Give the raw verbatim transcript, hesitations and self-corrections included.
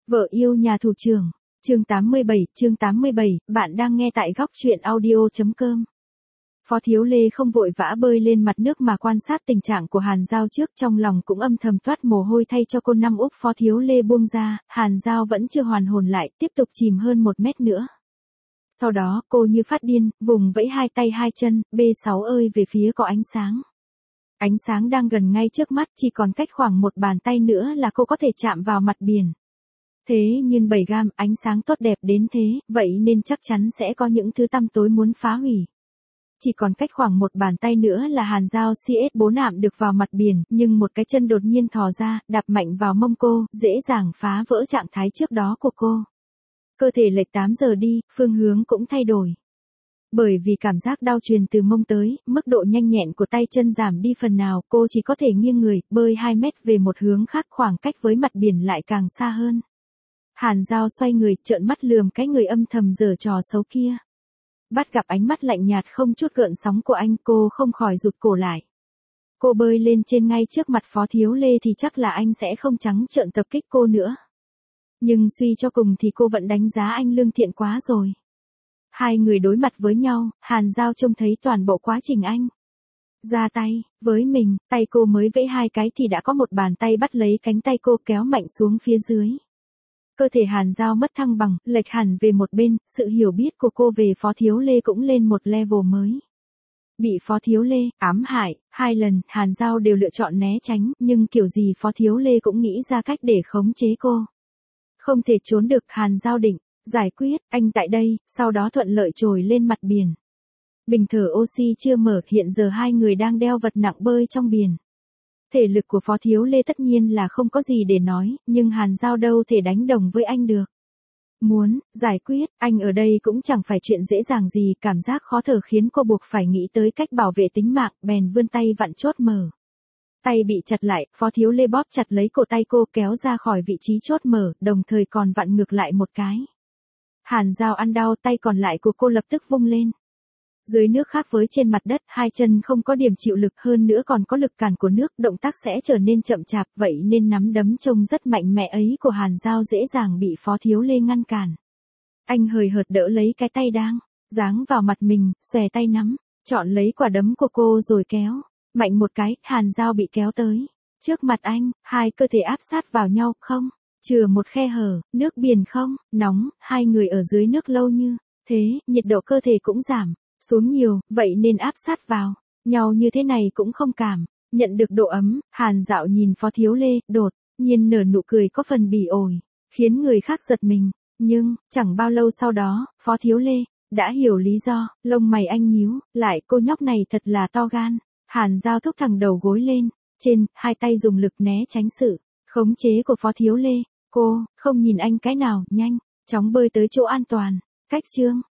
Vợ yêu nhà thủ trưởng, chương tám mươi bảy, chương tám mươi bảy, bạn đang nghe tại góc truyện audio chấm com. Phó Thiếu Lê không vội vã bơi lên mặt nước mà quan sát tình trạng của Hàn Giao trước, trong lòng cũng âm thầm toát mồ hôi thay cho cô năm úp Phó Thiếu Lê buông ra, Hàn Giao vẫn chưa hoàn hồn lại, tiếp tục chìm hơn một mét nữa. Sau đó, cô như phát điên, vùng vẫy hai tay hai chân, B sáu ơi về phía có ánh sáng. Ánh sáng đang gần ngay trước mắt, chỉ còn cách khoảng một bàn tay nữa là cô có thể chạm vào mặt biển. Thế nhưng bảy gam, ánh sáng tốt đẹp đến thế, vậy nên chắc chắn sẽ có những thứ tăm tối muốn phá hủy. Chỉ còn cách khoảng một bàn tay nữa là Hàn Giao xê ét bốn nạm được vào mặt biển, nhưng một cái chân đột nhiên thò ra, đạp mạnh vào mông cô, dễ dàng phá vỡ trạng thái trước đó của cô. Cơ thể lệch tám giờ đi, phương hướng cũng thay đổi. Bởi vì cảm giác đau truyền từ mông tới, mức độ nhanh nhẹn của tay chân giảm đi phần nào, cô chỉ có thể nghiêng người, bơi hai mét về một hướng khác, khoảng cách với mặt biển lại càng xa hơn. Hàn Giao xoay người, trợn mắt lườm cái người âm thầm giở trò xấu kia. Bắt gặp ánh mắt lạnh nhạt không chút gợn sóng của anh, cô không khỏi rụt cổ lại. Cô bơi lên trên ngay trước mặt Phó Thiếu Lê thì chắc là anh sẽ không trắng trợn tập kích cô nữa. Nhưng suy cho cùng thì cô vẫn đánh giá anh lương thiện quá rồi. Hai người đối mặt với nhau, Hàn Giao trông thấy toàn bộ quá trình anh ra tay với mình, tay cô mới vẫy hai cái thì đã có một bàn tay bắt lấy cánh tay cô kéo mạnh xuống phía dưới. Cơ thể Hàn Giao mất thăng bằng, lệch hẳn về một bên, sự hiểu biết của cô về Phó Thiếu Lê cũng lên một level mới. Bị Phó Thiếu Lê ám hại, hai lần, Hàn Giao đều lựa chọn né tránh, nhưng kiểu gì Phó Thiếu Lê cũng nghĩ ra cách để khống chế cô. Không thể trốn được, Hàn Giao định giải quyết anh tại đây, sau đó thuận lợi trồi lên mặt biển. Bình thở oxy chưa mở, hiện giờ hai người đang đeo vật nặng bơi trong biển. Thể lực của Phó Thiếu Lê tất nhiên là không có gì để nói, nhưng Hàn Giao đâu thể đánh đồng với anh được. Muốn giải quyết anh ở đây cũng chẳng phải chuyện dễ dàng gì, cảm giác khó thở khiến cô buộc phải nghĩ tới cách bảo vệ tính mạng, bèn vươn tay vặn chốt mở. Tay bị chặt lại, Phó Thiếu Lê bóp chặt lấy cổ tay cô kéo ra khỏi vị trí chốt mở, đồng thời còn vặn ngược lại một cái. Hàn Giao ăn đau, tay còn lại của cô lập tức vung lên. Dưới nước khác với trên mặt đất, hai chân không có điểm chịu lực, hơn nữa còn có lực cản của nước, động tác sẽ trở nên chậm chạp, vậy nên nắm đấm trông rất mạnh mẽ ấy của Hàn Giao dễ dàng bị Phó Thiếu Lê ngăn cản. Anh hời hợt đỡ lấy cái tay đang giáng vào mặt mình, xòe tay nắm, chọn lấy quả đấm của cô rồi kéo mạnh một cái, Hàn Giao bị kéo tới trước mặt anh, hai cơ thể áp sát vào nhau, không chừa một khe hở, nước biển không nóng, hai người ở dưới nước lâu như thế, nhiệt độ cơ thể cũng giảm xuống nhiều, vậy nên áp sát vào nhau như thế này cũng không cảm nhận được độ ấm. Hàn Dạo nhìn Phó Thiếu Lê, đột nhiên nở nụ cười có phần bỉ ổi, khiến người khác giật mình, nhưng chẳng bao lâu sau đó, Phó Thiếu Lê đã hiểu lý do, lông mày anh nhíu lại, cô nhóc này thật là to gan. Hàn Giao thúc thẳng đầu gối lên trên, hai tay dùng lực né tránh sự khống chế của Phó Thiếu Lê. Cô không nhìn anh cái nào, nhanh chóng bơi tới chỗ an toàn. Cách chương